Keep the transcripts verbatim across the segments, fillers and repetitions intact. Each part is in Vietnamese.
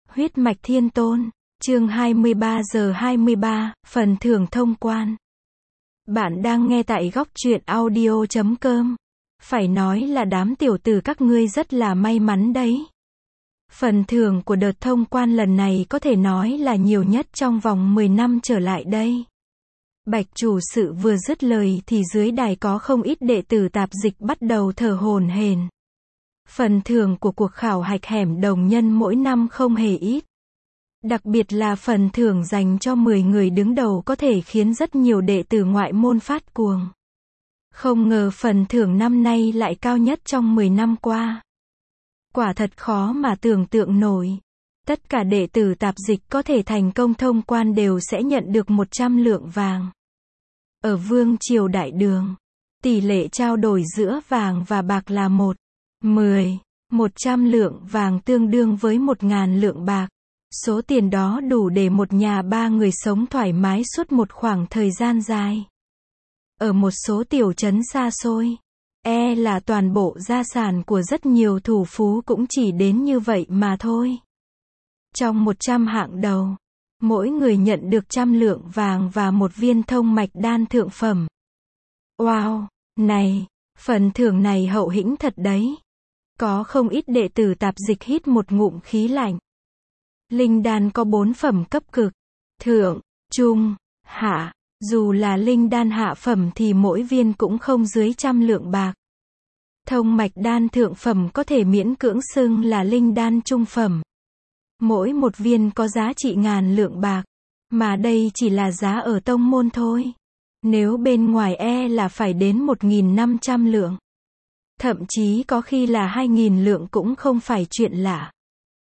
Huyết mạch thiên tôn, chương hai mươi ba giờ hai mươi ba, phần thưởng thông quan. Bạn đang nghe tại góc truyện audio chấm com. Phải nói là đám tiểu tử các ngươi rất là may mắn đấy. Phần thưởng của đợt thông quan lần này có thể nói là nhiều nhất trong vòng mười năm trở lại đây. Bạch chủ sự vừa dứt lời thì dưới đài có không ít đệ tử tạp dịch bắt đầu thở hổn hển. Phần thưởng của cuộc khảo hạch hẻm đồng nhân mỗi năm không hề ít. Đặc biệt là phần thưởng dành cho mười người đứng đầu có thể khiến rất nhiều đệ tử ngoại môn phát cuồng. Không ngờ phần thưởng năm nay lại cao nhất trong mười năm qua. Quả thật khó mà tưởng tượng nổi. Tất cả đệ tử tạp dịch có thể thành công thông quan đều sẽ nhận được một trăm lượng vàng. Ở Vương Triều Đại Đường, tỷ lệ trao đổi giữa vàng và bạc là một, mười. một trăm lượng vàng tương đương với một nghìn lượng bạc. Số tiền đó đủ để một nhà ba người sống thoải mái suốt một khoảng thời gian dài. Ở một số tiểu trấn xa xôi, e là toàn bộ gia sản của rất nhiều thủ phú cũng chỉ đến như vậy mà thôi. Trong một trăm hạng đầu, mỗi người nhận được trăm lượng vàng và một viên thông mạch đan thượng phẩm. Wow, này, phần thưởng này hậu hĩnh thật đấy. Có không ít đệ tử tạp dịch hít một ngụm khí lạnh. Linh đan có bốn phẩm cấp cực, thượng, trung, hạ. Dù là linh đan hạ phẩm thì mỗi viên cũng không dưới trăm lượng bạc. Thông mạch đan thượng phẩm có thể miễn cưỡng xưng là linh đan trung phẩm. Mỗi một viên có giá trị ngàn lượng bạc. Mà đây chỉ là giá ở tông môn thôi. Nếu bên ngoài e là phải đến một nghìn năm trăm lượng. Thậm chí có khi là hai nghìn lượng cũng không phải chuyện lạ.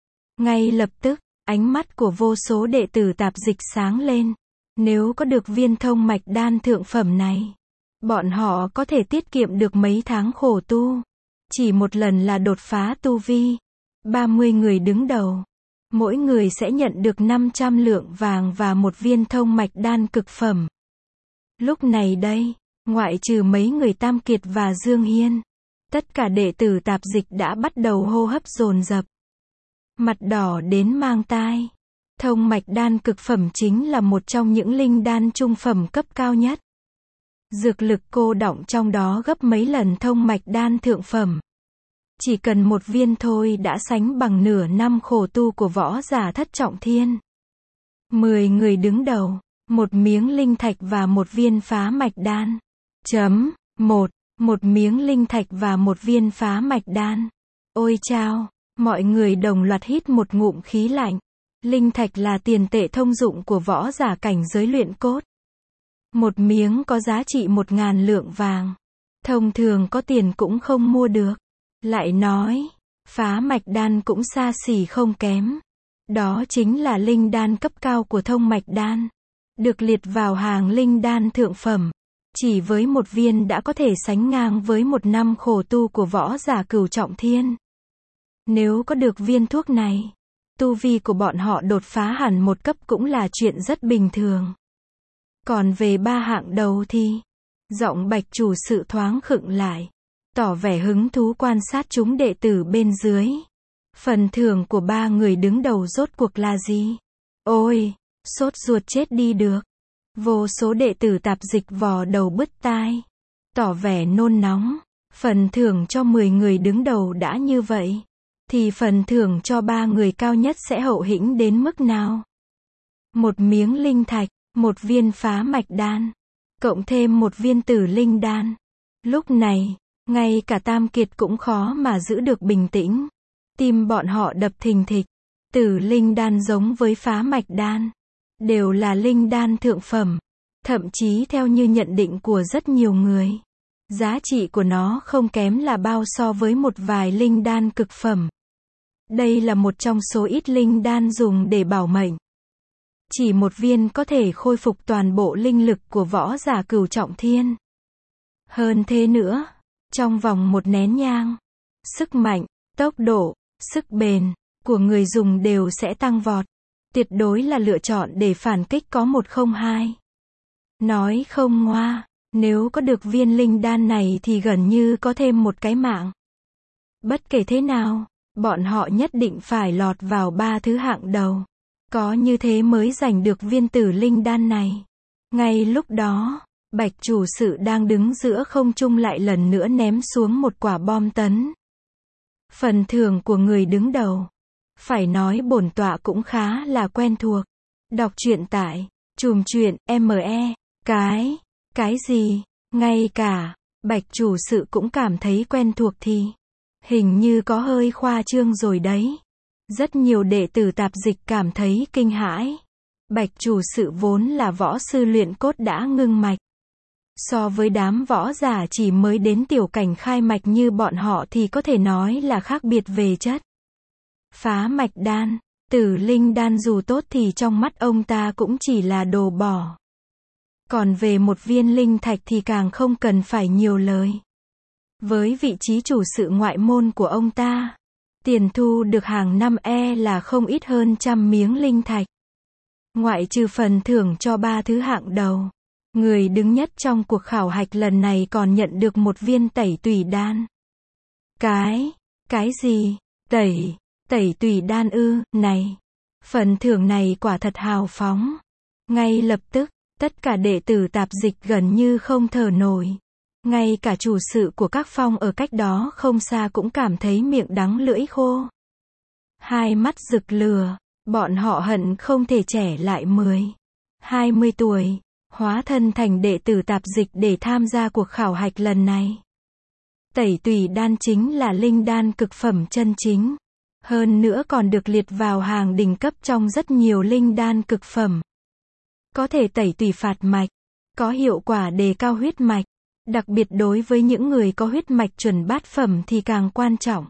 Ngay lập tức, ánh mắt của vô số đệ tử tạp dịch sáng lên. Nếu có được viên thông mạch đan thượng phẩm này, bọn họ có thể tiết kiệm được mấy tháng khổ tu. Chỉ một lần là đột phá tu vi. ba mươi người đứng đầu. Mỗi người sẽ nhận được năm trăm lượng vàng và một viên thông mạch đan cực phẩm. Lúc này đây, ngoại trừ mấy người Tam Kiệt và Dương Hiên, tất cả đệ tử tạp dịch đã bắt đầu hô hấp dồn dập. Mặt đỏ đến mang tai. Thông mạch đan cực phẩm chính là một trong những linh đan trung phẩm cấp cao nhất. Dược lực cô đọng trong đó gấp mấy lần thông mạch đan thượng phẩm. Chỉ cần một viên thôi đã sánh bằng nửa năm khổ tu của võ giả thất trọng thiên. Mười người đứng đầu, một miếng linh thạch và một viên phá mạch đan. Chấm, một, một miếng linh thạch và một viên phá mạch đan. Ôi chao, mọi người đồng loạt hít một ngụm khí lạnh. Linh thạch là tiền tệ thông dụng của võ giả cảnh giới luyện cốt. Một miếng có giá trị một ngàn lượng vàng. Thông thường có tiền cũng không mua được. Lại nói, phá mạch đan cũng xa xỉ không kém. Đó chính là linh đan cấp cao của thông mạch đan. Được liệt vào hàng linh đan thượng phẩm. Chỉ với một viên đã có thể sánh ngang với một năm khổ tu của võ giả cửu trọng thiên. Nếu có được viên thuốc này, tu vi của bọn họ đột phá hẳn một cấp cũng là chuyện rất bình thường. Còn về ba hạng đầu thì, giọng Bạch chủ sự thoáng khựng lại, tỏ vẻ hứng thú quan sát chúng đệ tử bên dưới. Phần thưởng của ba người đứng đầu rốt cuộc là gì? Ôi, sốt ruột chết đi được. Vô số đệ tử tạp dịch vò đầu bứt tai, tỏ vẻ nôn nóng. Phần thưởng cho mười người đứng đầu đã như vậy, thì phần thưởng cho ba người cao nhất sẽ hậu hĩnh đến mức nào? Một miếng linh thạch, một viên phá mạch đan, cộng thêm một viên tử linh đan. Lúc này, ngay cả Tam Kiệt cũng khó mà giữ được bình tĩnh. Tim bọn họ đập thình thịch. Tử linh đan giống với phá mạch đan, đều là linh đan thượng phẩm. Thậm chí theo như nhận định của rất nhiều người, giá trị của nó không kém là bao so với một vài linh đan cực phẩm. Đây là một trong số ít linh đan dùng để bảo mệnh. Chỉ một viên có thể khôi phục toàn bộ linh lực của võ giả cửu trọng thiên. Hơn thế nữa, trong vòng một nén nhang, sức mạnh, tốc độ, sức bền của người dùng đều sẽ tăng vọt. Tuyệt đối là lựa chọn để phản kích có một không hai. Nói không ngoa, nếu có được viên linh đan này thì gần như có thêm một cái mạng. Bất kể thế nào, Bọn họ nhất định phải lọt vào ba thứ hạng đầu. Có như thế mới giành được viên tử linh đan này. Ngay lúc đó, Bạch chủ sự đang đứng giữa không trung lại lần nữa ném xuống một quả bom tấn. Phần thưởng của người đứng đầu. Phải nói bổn tọa cũng khá là quen thuộc. Đọc truyện tại chùm truyện em e. Cái, cái gì? Ngay cả Bạch chủ sự cũng cảm thấy quen thuộc thì hình như có hơi khoa trương rồi đấy. Rất nhiều đệ tử tạp dịch cảm thấy kinh hãi. Bạch chủ sự vốn là võ sư luyện cốt đã ngưng mạch. So với đám võ giả chỉ mới đến tiểu cảnh khai mạch như bọn họ thì có thể nói là khác biệt về chất. Phá mạch đan, tử linh đan dù tốt thì trong mắt ông ta cũng chỉ là đồ bỏ. Còn về một viên linh thạch thì càng không cần phải nhiều lời. Với vị trí chủ sự ngoại môn của ông ta, tiền thu được hàng năm e là không ít hơn trăm miếng linh thạch. Ngoại trừ phần thưởng cho ba thứ hạng đầu, người đứng nhất trong cuộc khảo hạch lần này còn nhận được một viên tẩy tùy đan. Cái, cái gì? Tẩy, tẩy tùy đan ư? Này, phần thưởng này quả thật hào phóng. Ngay lập tức, tất cả đệ tử tạp dịch gần như không thở nổi. Ngay cả chủ sự của các phong ở cách đó không xa cũng cảm thấy miệng đắng lưỡi khô. Hai mắt rực lửa, bọn họ hận không thể trẻ lại mười, hai mươi tuổi, hóa thân thành đệ tử tạp dịch để tham gia cuộc khảo hạch lần này. Tẩy tùy đan chính là linh đan cực phẩm chân chính. Hơn nữa còn được liệt vào hàng đỉnh cấp trong rất nhiều linh đan cực phẩm. Có thể tẩy tùy phạt mạch, có hiệu quả đề cao huyết mạch. Đặc biệt đối với những người có huyết mạch chuẩn bát phẩm thì càng quan trọng.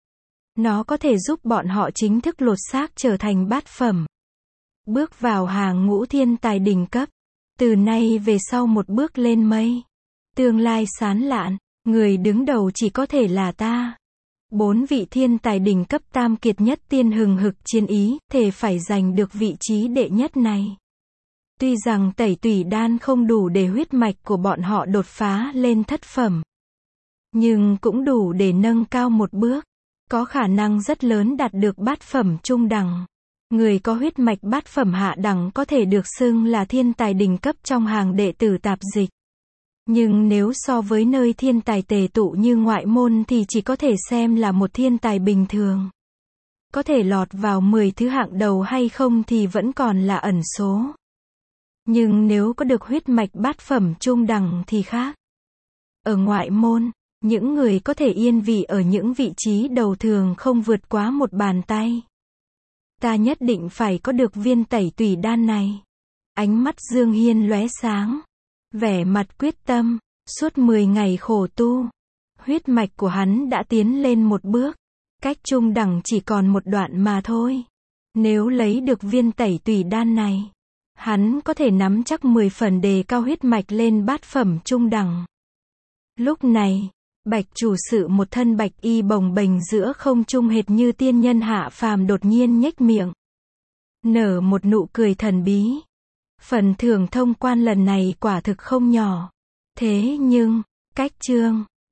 Nó có thể giúp bọn họ chính thức lột xác trở thành bát phẩm. Bước vào hàng ngũ thiên tài đỉnh cấp. Từ nay về sau một bước lên mây. Tương lai sáng lạn, người đứng đầu chỉ có thể là ta. Bốn vị thiên tài đỉnh cấp tam kiệt nhất tiên hừng hực chiến ý, thề phải giành được vị trí đệ nhất này. Tuy rằng tẩy tùy đan không đủ để huyết mạch của bọn họ đột phá lên thất phẩm, nhưng cũng đủ để nâng cao một bước. Có khả năng rất lớn đạt được bát phẩm trung đẳng. Người có huyết mạch bát phẩm hạ đẳng có thể được xưng là thiên tài đỉnh cấp trong hàng đệ tử tạp dịch. Nhưng nếu so với nơi thiên tài tề tụ như ngoại môn thì chỉ có thể xem là một thiên tài bình thường. Có thể lọt vào mười thứ hạng đầu hay không thì vẫn còn là ẩn số. Nhưng nếu có được huyết mạch bát phẩm trung đẳng thì khác. Ở ngoại môn, những người có thể yên vị ở những vị trí đầu thường không vượt quá một bàn tay. Ta nhất định phải có được viên tẩy tùy đan này. Ánh mắt Dương Hiên lóe sáng. Vẻ mặt quyết tâm, suốt mười ngày khổ tu. Huyết mạch của hắn đã tiến lên một bước. Cách trung đẳng chỉ còn một đoạn mà thôi. Nếu lấy được viên tẩy tùy đan này, hắn có thể nắm chắc mười phần đề cao huyết mạch lên bát phẩm trung đẳng. Lúc này, Bạch chủ sự một thân bạch y bồng bềnh giữa không trung hệt như tiên nhân hạ phàm đột nhiên nhếch miệng. Nở một nụ cười thần bí. Phần thưởng thông quan lần này quả thực không nhỏ. Thế nhưng, cách chương